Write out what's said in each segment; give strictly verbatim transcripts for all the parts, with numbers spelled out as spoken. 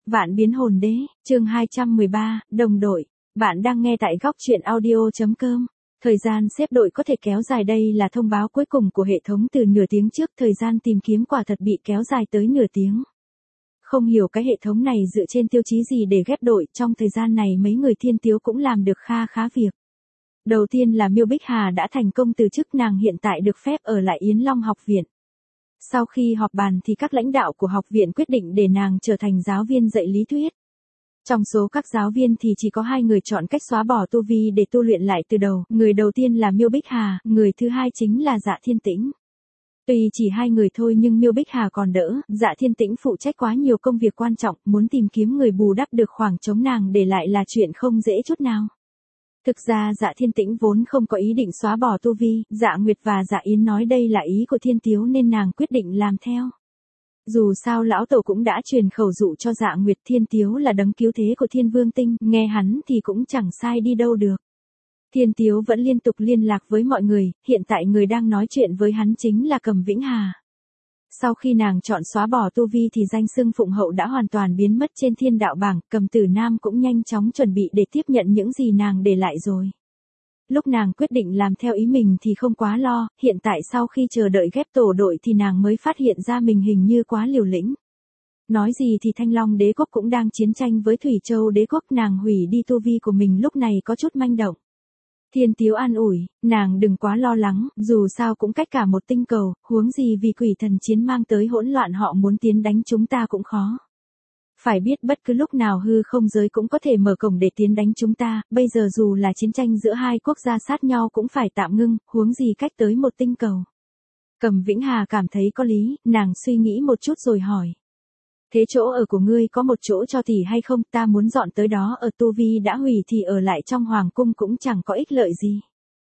Vạn biến hồn đế, chương hai trăm mười ba, đồng đội. Bạn đang nghe tại góc truyện audio.com. Thời gian xếp đội có thể kéo dài, đây là thông báo cuối cùng của hệ thống từ nửa tiếng trước, thời gian tìm kiếm quả thật bị kéo dài tới nửa tiếng. Không hiểu cái hệ thống này dựa trên tiêu chí gì để ghép đội, trong thời gian này mấy người thiên tiếu cũng làm được kha khá việc. Đầu tiên là Miêu Bích Hà đã thành công từ chức, nàng hiện tại được phép ở lại Yến Long học viện. Sau khi họp bàn thì các lãnh đạo của học viện quyết định để nàng trở thành giáo viên dạy lý thuyết. Trong số các giáo viên thì chỉ có hai người chọn cách xóa bỏ tu vi để tu luyện lại từ đầu, người đầu tiên là Miêu Bích Hà, người thứ hai chính là Dạ Thiên Tĩnh. Tuy chỉ hai người thôi nhưng Miêu Bích Hà còn đỡ, Dạ Thiên Tĩnh phụ trách quá nhiều công việc quan trọng, muốn tìm kiếm người bù đắp được khoảng trống nàng để lại là chuyện không dễ chút nào. Thực ra Dạ Thiên Tĩnh vốn không có ý định xóa bỏ tu vi, Dạ Nguyệt và Dạ Yến nói đây là ý của Thiên Tiếu nên nàng quyết định làm theo. Dù sao lão tổ cũng đã truyền khẩu dụ cho Dạ Nguyệt, Thiên Tiếu là đấng cứu thế của Thiên Vương Tinh, nghe hắn thì cũng chẳng sai đi đâu được. Thiên Tiếu vẫn liên tục liên lạc với mọi người, hiện tại người đang nói chuyện với hắn chính là Cầm Vĩnh Hà. Sau khi nàng chọn xóa bỏ tu vi thì danh xưng Phụng Hậu đã hoàn toàn biến mất trên thiên đạo bảng, Cầm Tử Nam cũng nhanh chóng chuẩn bị để tiếp nhận những gì nàng để lại rồi. Lúc nàng quyết định làm theo ý mình thì không quá lo, hiện tại sau khi chờ đợi ghép tổ đội thì nàng mới phát hiện ra mình hình như quá liều lĩnh. Nói gì thì Thanh Long đế quốc cũng đang chiến tranh với Thủy Châu đế quốc, nàng hủy đi tu vi của mình lúc này có chút manh động. Thiên Tiếu an ủi, nàng đừng quá lo lắng, dù sao cũng cách cả một tinh cầu, huống gì vì quỷ thần chiến mang tới hỗn loạn họ muốn tiến đánh chúng ta cũng khó. Phải biết bất cứ lúc nào hư không giới cũng có thể mở cổng để tiến đánh chúng ta, bây giờ dù là chiến tranh giữa hai quốc gia sát nhau cũng phải tạm ngưng, huống gì cách tới một tinh cầu. Cầm Vĩnh Hà cảm thấy có lý, nàng suy nghĩ một chút rồi hỏi. Thế chỗ ở của ngươi có một chỗ cho tỷ hay không, ta muốn dọn tới đó ở, tu vi đã hủy thì ở lại trong hoàng cung cũng chẳng có ích lợi gì.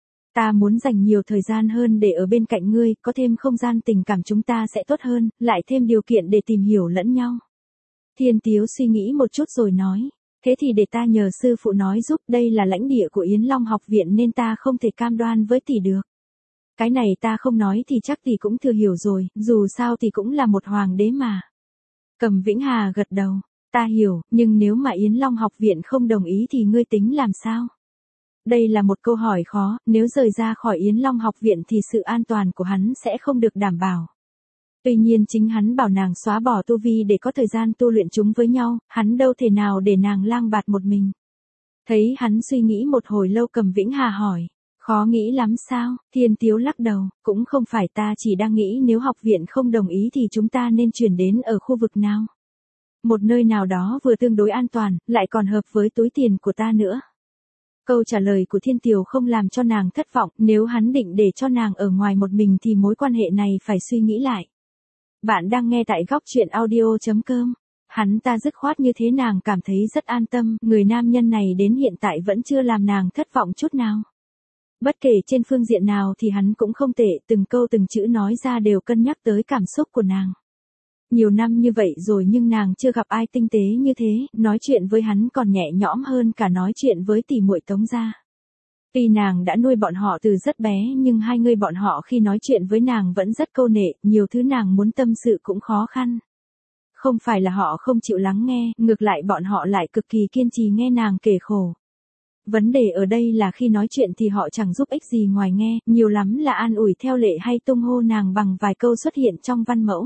Ta muốn dành nhiều thời gian hơn để ở bên cạnh ngươi, có thêm không gian tình cảm chúng ta sẽ tốt hơn, lại thêm điều kiện để tìm hiểu lẫn nhau. Thiên Tiếu suy nghĩ một chút rồi nói, thế thì để ta nhờ sư phụ nói giúp, đây là lãnh địa của Yến Long học viện nên ta không thể cam đoan với tỷ được. Cái này ta không nói thì chắc tỷ cũng thừa hiểu rồi, dù sao thì cũng là một hoàng đế mà. Cầm Vĩnh Hà gật đầu, ta hiểu, nhưng nếu mà Yến Long học viện không đồng ý thì ngươi tính làm sao? Đây là một câu hỏi khó, nếu rời ra khỏi Yến Long học viện thì sự an toàn của hắn sẽ không được đảm bảo. Tuy nhiên chính hắn bảo nàng xóa bỏ tu vi để có thời gian tu luyện chúng với nhau, hắn đâu thể nào để nàng lang bạt một mình. Thấy hắn suy nghĩ một hồi lâu, Cầm Vĩnh Hà hỏi, khó nghĩ lắm sao? Thiên Tiếu lắc đầu, cũng không phải, ta chỉ đang nghĩ nếu học viện không đồng ý thì chúng ta nên chuyển đến ở khu vực nào. Một nơi nào đó vừa tương đối an toàn, lại còn hợp với túi tiền của ta nữa. Câu trả lời của Thiên Tiếu không làm cho nàng thất vọng, nếu hắn định để cho nàng ở ngoài một mình thì mối quan hệ này phải suy nghĩ lại. Bạn đang nghe tại góc truyện audio.com. Hắn ta dứt khoát như thế nàng cảm thấy rất an tâm, người nam nhân này đến hiện tại vẫn chưa làm nàng thất vọng chút nào. Bất kể trên phương diện nào thì hắn cũng không tệ, từng câu từng chữ nói ra đều cân nhắc tới cảm xúc của nàng. Nhiều năm như vậy rồi nhưng nàng chưa gặp ai tinh tế như thế, nói chuyện với hắn còn nhẹ nhõm hơn cả nói chuyện với tỷ muội Tống gia. Tuy nàng đã nuôi bọn họ từ rất bé nhưng hai người bọn họ khi nói chuyện với nàng vẫn rất câu nệ, nhiều thứ nàng muốn tâm sự cũng khó khăn. Không phải là họ không chịu lắng nghe, ngược lại bọn họ lại cực kỳ kiên trì nghe nàng kể khổ. Vấn đề ở đây là khi nói chuyện thì họ chẳng giúp ích gì ngoài nghe, nhiều lắm là an ủi theo lệ hay tung hô nàng bằng vài câu xuất hiện trong văn mẫu.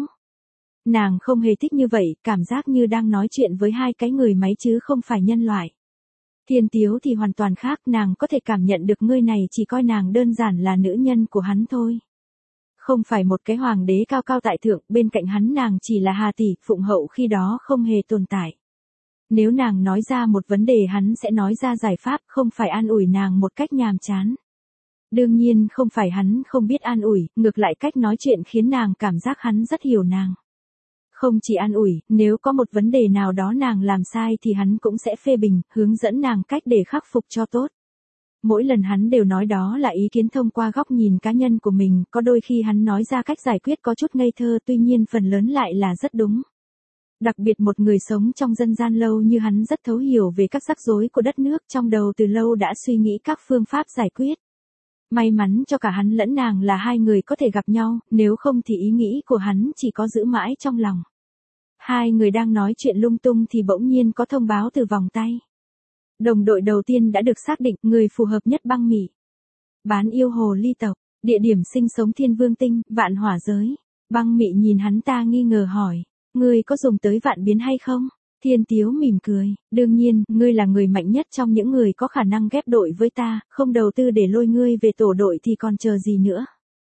Nàng không hề thích như vậy, cảm giác như đang nói chuyện với hai cái người máy chứ không phải nhân loại. Thiên Tiếu thì hoàn toàn khác, nàng có thể cảm nhận được người này chỉ coi nàng đơn giản là nữ nhân của hắn thôi. Không phải một cái hoàng đế cao cao tại thượng, bên cạnh hắn nàng chỉ là Hà tỷ, Phụng Hậu khi đó không hề tồn tại. Nếu nàng nói ra một vấn đề hắn sẽ nói ra giải pháp, không phải an ủi nàng một cách nhàm chán. Đương nhiên không phải hắn không biết an ủi, ngược lại cách nói chuyện khiến nàng cảm giác hắn rất hiểu nàng. Không chỉ an ủi, nếu có một vấn đề nào đó nàng làm sai thì hắn cũng sẽ phê bình, hướng dẫn nàng cách để khắc phục cho tốt. Mỗi lần hắn đều nói đó là ý kiến thông qua góc nhìn cá nhân của mình, có đôi khi hắn nói ra cách giải quyết có chút ngây thơ, tuy nhiên phần lớn lại là rất đúng. Đặc biệt một người sống trong dân gian lâu như hắn rất thấu hiểu về các rắc rối của đất nước, trong đầu từ lâu đã suy nghĩ các phương pháp giải quyết. May mắn cho cả hắn lẫn nàng là hai người có thể gặp nhau, nếu không thì ý nghĩ của hắn chỉ có giữ mãi trong lòng. Hai người đang nói chuyện lung tung thì bỗng nhiên có thông báo từ vòng tay. Đồng đội đầu tiên đã được xác định, người phù hợp nhất băng mị. Bán yêu hồ ly tộc, địa điểm sinh sống Thiên Vương Tinh, Vạn Hỏa Giới. Băng mị nhìn hắn ta nghi ngờ hỏi, ngươi có dùng tới vạn biến hay không? Thiên Tiếu mỉm cười, đương nhiên, ngươi là người mạnh nhất trong những người có khả năng ghép đội với ta, không đầu tư để lôi ngươi về tổ đội thì còn chờ gì nữa.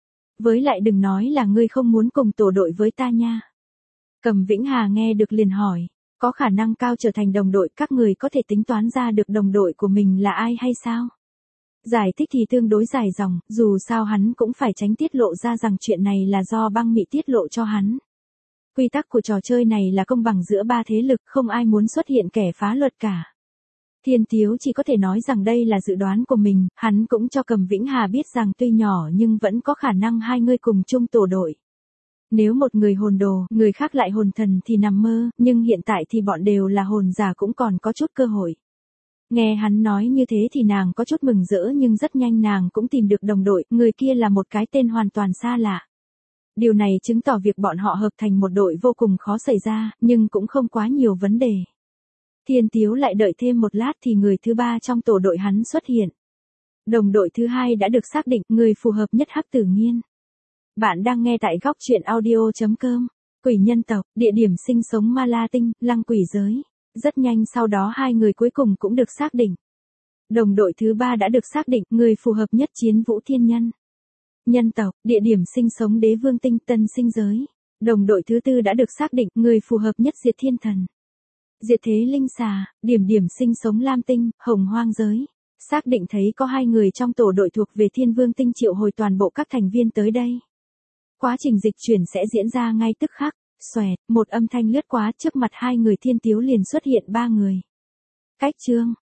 Với lại đừng nói là ngươi không muốn cùng tổ đội với ta nha. Cầm Vĩnh Hà nghe được liền hỏi, có khả năng cao trở thành đồng đội, các người có thể tính toán ra được đồng đội của mình là ai hay sao? Giải thích thì tương đối dài dòng, dù sao hắn cũng phải tránh tiết lộ ra rằng chuyện này là do băng mị tiết lộ cho hắn. Quy tắc của trò chơi này là công bằng giữa ba thế lực, không ai muốn xuất hiện kẻ phá luật cả. Thiên Tiếu chỉ có thể nói rằng đây là dự đoán của mình, hắn cũng cho Cầm Vĩnh Hà biết rằng tuy nhỏ nhưng vẫn có khả năng hai người cùng chung tổ đội. Nếu một người hồn đồ, người khác lại hồn thần thì nằm mơ, nhưng hiện tại thì bọn đều là hồn giả cũng còn có chút cơ hội. Nghe hắn nói như thế thì nàng có chút mừng rỡ nhưng rất nhanh nàng cũng tìm được đồng đội, người kia là một cái tên hoàn toàn xa lạ. Điều này chứng tỏ việc bọn họ hợp thành một đội vô cùng khó xảy ra, nhưng cũng không quá nhiều vấn đề. Thiên Tiếu lại đợi thêm một lát thì người thứ ba trong tổ đội hắn xuất hiện. Đồng đội thứ hai đã được xác định, người phù hợp nhất Hắc Tử Nghiên. Bạn đang nghe tại góc truyện audio chấm com. Quỷ nhân tộc, địa điểm sinh sống Ma La Tinh, Lăng Quỷ Giới. Rất nhanh sau đó hai người cuối cùng cũng được xác định. Đồng đội thứ ba đã được xác định, người phù hợp nhất Chiến Vũ Thiên Nhân. Nhân tộc, địa điểm sinh sống Đế Vương Tinh, Tân Sinh Giới. Đồng đội thứ tư đã được xác định, người phù hợp nhất Diệt Thiên Thần. Diệt Thế Linh Xà, điểm điểm sinh sống Lam Tinh, Hồng Hoang Giới. Xác định thấy có hai người trong tổ đội thuộc về Thiên Vương Tinh triệu hồi toàn bộ các thành viên tới đây. Quá trình dịch chuyển sẽ diễn ra ngay tức khắc. Xoẹt, một âm thanh lướt qua trước mặt hai người. Thiên Tiếu liền xuất hiện ba người. Cách chương,